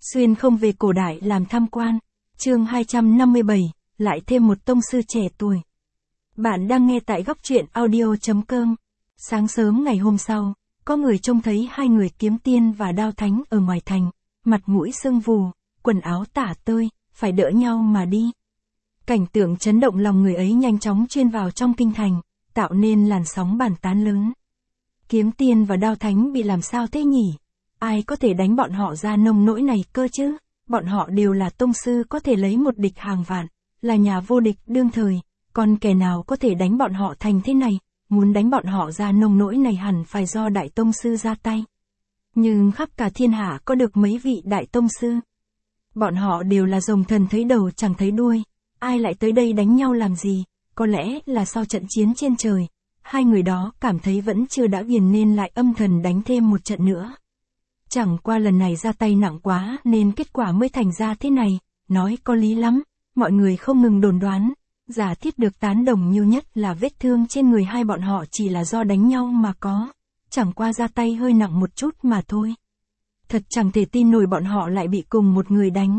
Xuyên không về cổ đại làm tham quan. Chương 257, lại thêm một tông sư trẻ tuổi. Bạn đang nghe tại góc truyện audio.com. Sáng sớm ngày hôm sau, có người trông thấy hai người Kiếm Tiên và Đao Thánh ở ngoài thành, mặt mũi sưng vù, quần áo tả tơi, phải đỡ nhau mà đi. Cảnh tượng chấn động lòng người ấy nhanh chóng truyền vào trong kinh thành, tạo nên làn sóng bàn tán lớn. Kiếm Tiên và Đao Thánh bị làm sao thế nhỉ? Ai có thể đánh bọn họ ra nông nỗi này cơ chứ? Bọn họ đều là tông sư có thể lấy một địch hàng vạn, là nhà vô địch đương thời, còn kẻ nào có thể đánh bọn họ thành thế này? Muốn đánh bọn họ ra nông nỗi này hẳn phải do đại tông sư ra tay. Nhưng khắp cả thiên hạ có được mấy vị đại tông sư. Bọn họ đều là rồng thần thấy đầu chẳng thấy đuôi, ai lại tới đây đánh nhau làm gì? Có lẽ là sau trận chiến trên trời, hai người đó cảm thấy vẫn chưa đã ghiền nên lại âm thầm đánh thêm một trận nữa. Chẳng qua lần này ra tay nặng quá nên kết quả mới thành ra thế này, nói có lý lắm, mọi người không ngừng đồn đoán. Giả thiết được tán đồng nhiều nhất là vết thương trên người hai bọn họ chỉ là do đánh nhau mà có, chẳng qua ra tay hơi nặng một chút mà thôi. Thật chẳng thể tin nổi bọn họ lại bị cùng một người đánh.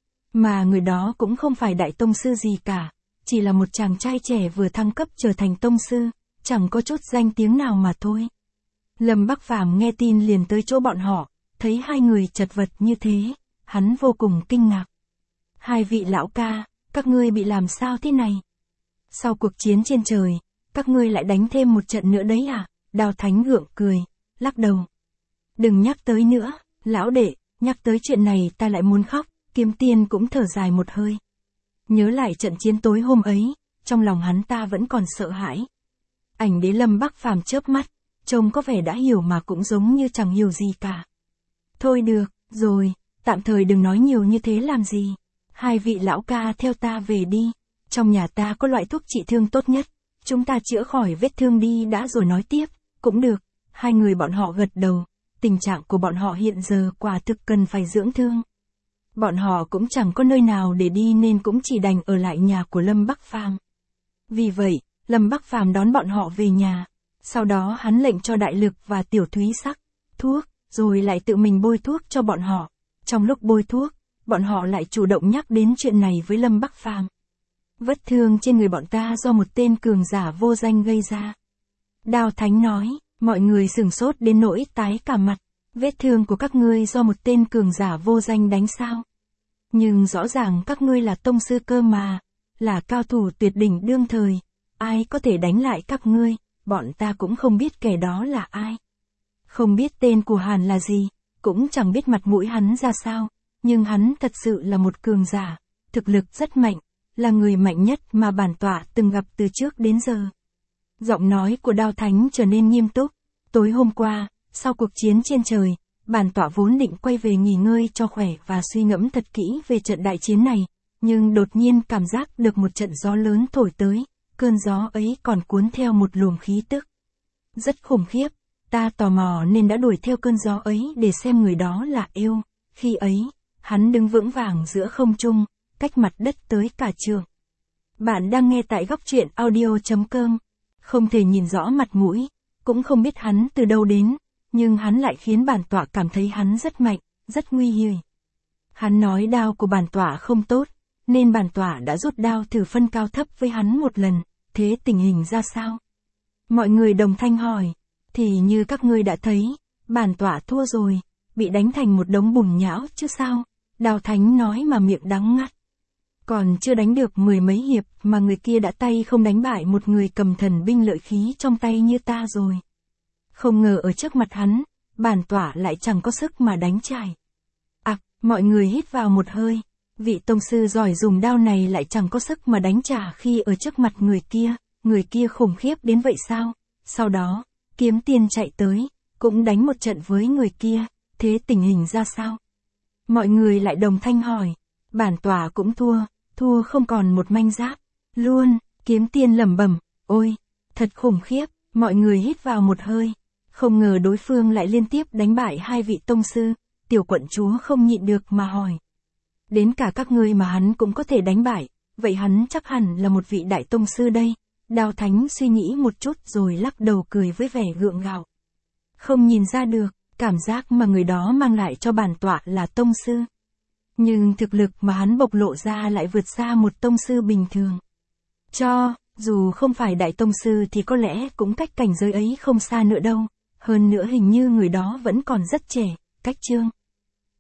Mà người đó cũng không phải đại tông sư gì cả, chỉ là một chàng trai trẻ vừa thăng cấp trở thành tông sư, chẳng có chút danh tiếng nào mà thôi. Lâm Bắc Phàm nghe tin liền tới chỗ bọn họ, thấy hai người chật vật như thế, hắn vô cùng kinh ngạc. Hai vị lão ca, các ngươi bị làm sao thế này? Sau cuộc chiến trên trời, các ngươi lại đánh thêm một trận nữa đấy à? Đao Thánh gượng cười, lắc đầu. Đừng nhắc tới nữa, lão đệ, nhắc tới chuyện này ta lại muốn khóc. Kiếm Tiên cũng thở dài một hơi. Nhớ lại trận chiến tối hôm ấy, trong lòng hắn ta vẫn còn sợ hãi. Ảnh Đế Lâm Bắc Phàm chớp mắt, trông có vẻ đã hiểu mà cũng giống như chẳng hiểu gì cả. Thôi được, rồi, tạm thời đừng nói nhiều như thế làm gì. Hai vị lão ca theo ta về đi, trong nhà ta có loại thuốc trị thương tốt nhất, chúng ta chữa khỏi vết thương đi đã rồi nói tiếp, cũng được. Hai người bọn họ gật đầu, tình trạng của bọn họ hiện giờ quả thực cần phải dưỡng thương. Bọn họ cũng chẳng có nơi nào để đi nên cũng chỉ đành ở lại nhà của Lâm Bắc Phàm. Vì vậy, Lâm Bắc Phàm đón bọn họ về nhà, sau đó hắn lệnh cho Đại Lực và Tiểu Thúy sắc thuốc, rồi lại tự mình bôi thuốc cho bọn họ. Trong lúc bôi thuốc, bọn họ lại chủ động nhắc đến chuyện này với Lâm Bắc Phàm. Vết thương trên người bọn ta do một tên cường giả vô danh gây ra. Đao Thánh nói, mọi người sửng sốt đến nỗi tái cả mặt. Vết thương của các ngươi do một tên cường giả vô danh đánh sao? Nhưng rõ ràng các ngươi là tông sư cơ mà, là cao thủ tuyệt đỉnh đương thời, ai có thể đánh lại các ngươi? Bọn ta cũng không biết kẻ đó là ai. Không biết tên của hắn là gì, cũng chẳng biết mặt mũi hắn ra sao, nhưng hắn thật sự là một cường giả, thực lực rất mạnh, là người mạnh nhất mà bản tọa từng gặp từ trước đến giờ. Giọng nói của Đao Thánh trở nên nghiêm túc. Tối hôm qua, sau cuộc chiến trên trời, bản tọa vốn định quay về nghỉ ngơi cho khỏe và suy ngẫm thật kỹ về trận đại chiến này, nhưng đột nhiên cảm giác được một trận gió lớn thổi tới, cơn gió ấy còn cuốn theo một luồng khí tức rất khủng khiếp. Ta tò mò nên đã đuổi theo cơn gió ấy để xem người đó là yêu. Khi ấy, hắn đứng vững vàng giữa không trung, cách mặt đất tới cả trượng. Bạn đang nghe tại góc truyện audio.com. Không thể nhìn rõ mặt mũi, cũng không biết hắn từ đâu đến, nhưng hắn lại khiến bản tọa cảm thấy hắn rất mạnh, rất nguy hiểm. Hắn nói đao của bản tọa không tốt, nên bản tọa đã rút đao thử phân cao thấp với hắn một lần. Thế tình hình ra sao? Mọi người đồng thanh hỏi. Thì như các ngươi đã thấy, bản tọa thua rồi, bị đánh thành một đống bùn nhão chứ sao? Đao Thánh nói mà miệng đắng ngắt. Còn chưa đánh được 10 mấy hiệp mà người kia đã tay không đánh bại một người cầm thần binh lợi khí trong tay như ta rồi. Không ngờ ở trước mặt hắn, bản tọa lại chẳng có sức mà đánh trải. Mọi người hít vào một hơi, vị tông sư giỏi dùng đao này lại chẳng có sức mà đánh trả khi ở trước mặt người kia khủng khiếp đến vậy sao? Sau đó, Kiếm Tiên chạy tới, cũng đánh một trận với người kia, thế tình hình ra sao? Mọi người lại đồng thanh hỏi, bản tọa cũng thua không còn một manh giáp, luôn. Kiếm Tiên lẩm bẩm, ôi, thật khủng khiếp. Mọi người hít vào một hơi, không ngờ đối phương lại liên tiếp đánh bại hai vị tông sư. Tiểu quận chúa không nhịn được mà hỏi, đến cả các ngươi mà hắn cũng có thể đánh bại, vậy hắn chắc hẳn là một vị đại tông sư đây. Đao Thánh suy nghĩ một chút rồi lắc đầu cười với vẻ gượng gạo. Không nhìn ra được, cảm giác mà người đó mang lại cho bản tọa là tông sư. Nhưng thực lực mà hắn bộc lộ ra lại vượt xa một tông sư bình thường. Dù không phải đại tông sư thì có lẽ cũng cách cảnh giới ấy không xa nữa đâu. Hơn nữa hình như người đó vẫn còn rất trẻ, cách Trương